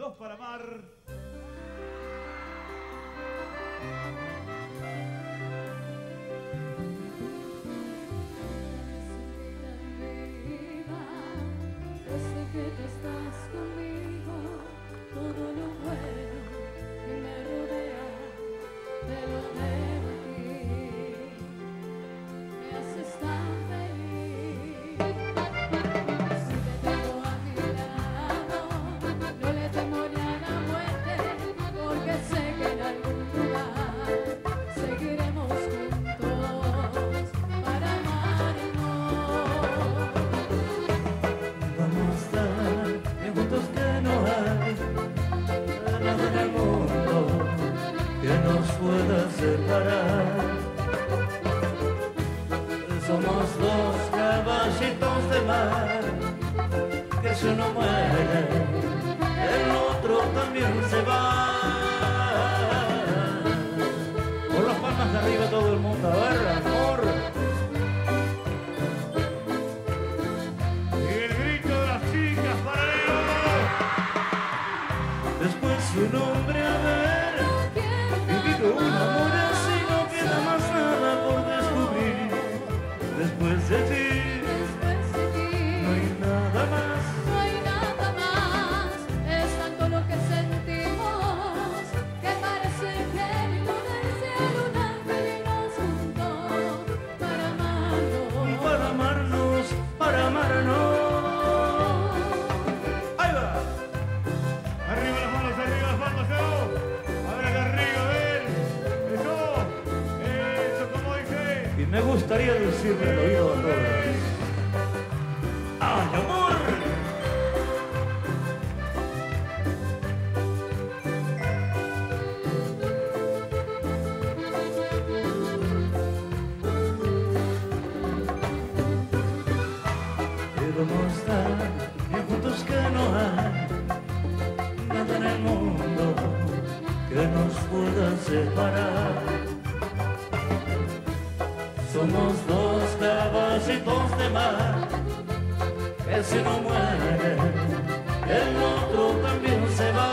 Dos para amar. Desde que tú estás conmigo, todo lo bueno que me rodea te lo debo a ti. Me haces tan feliz. Si te tengo a mi lado, no le temo ni a la muerte, porque sé que en algún lugar seguiremos juntos para amarnos. Vamos a estar bien juntos que no hay nada en el mundo que nos pueda separar. Somos dos caballitos de mar que si uno muere, el otro también se va. Por las palmas de arriba todo el mundo, a ver, amor. Después su nombre haber vivido un amor así, no queda más nada por descubrir. Después de ti no hay nada más. No hay nada más, es tanto lo que sentimos que parece que vino del cielo un ángel y nos juntó para amarnos. Para amarnos, para amarnos. Ahí va. Arriba las manos, eso. A ver acá arriba, ven. Eso, como dice. Y me gustaría decirle al oído a todas: ¡ay, amor! Debemos estar bien juntos que no hay nada en el mundo que nos pueda separar. Somos dos caballitos de mar que si no muere, el otro también se va.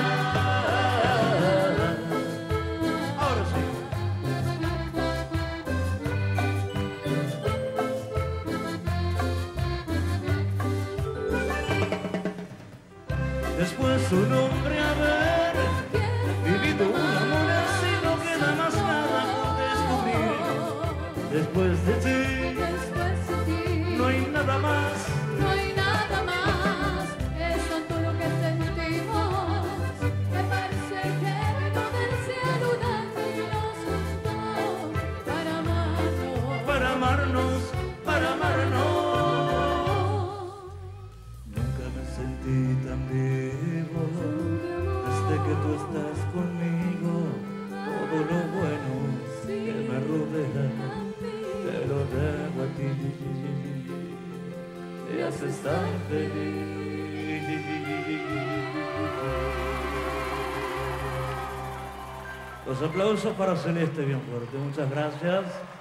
Ahora sí. Después su nombre haber vivido un amor así, no queda más nada por descubrir. Después de ti no hay nada más. No hay nada más, es tanto lo que sentimos que parece que vino del cielo un ángel y nos juntó para amarnos. Para amarnos, para amarnos. Nunca me sentí tan vivo desde que tú estás conmigo. Todo lo bueno que me rodea te lo debo a ti. Me haces tan feliz. Los aplausos para Celeste bien fuerte. Muchas gracias.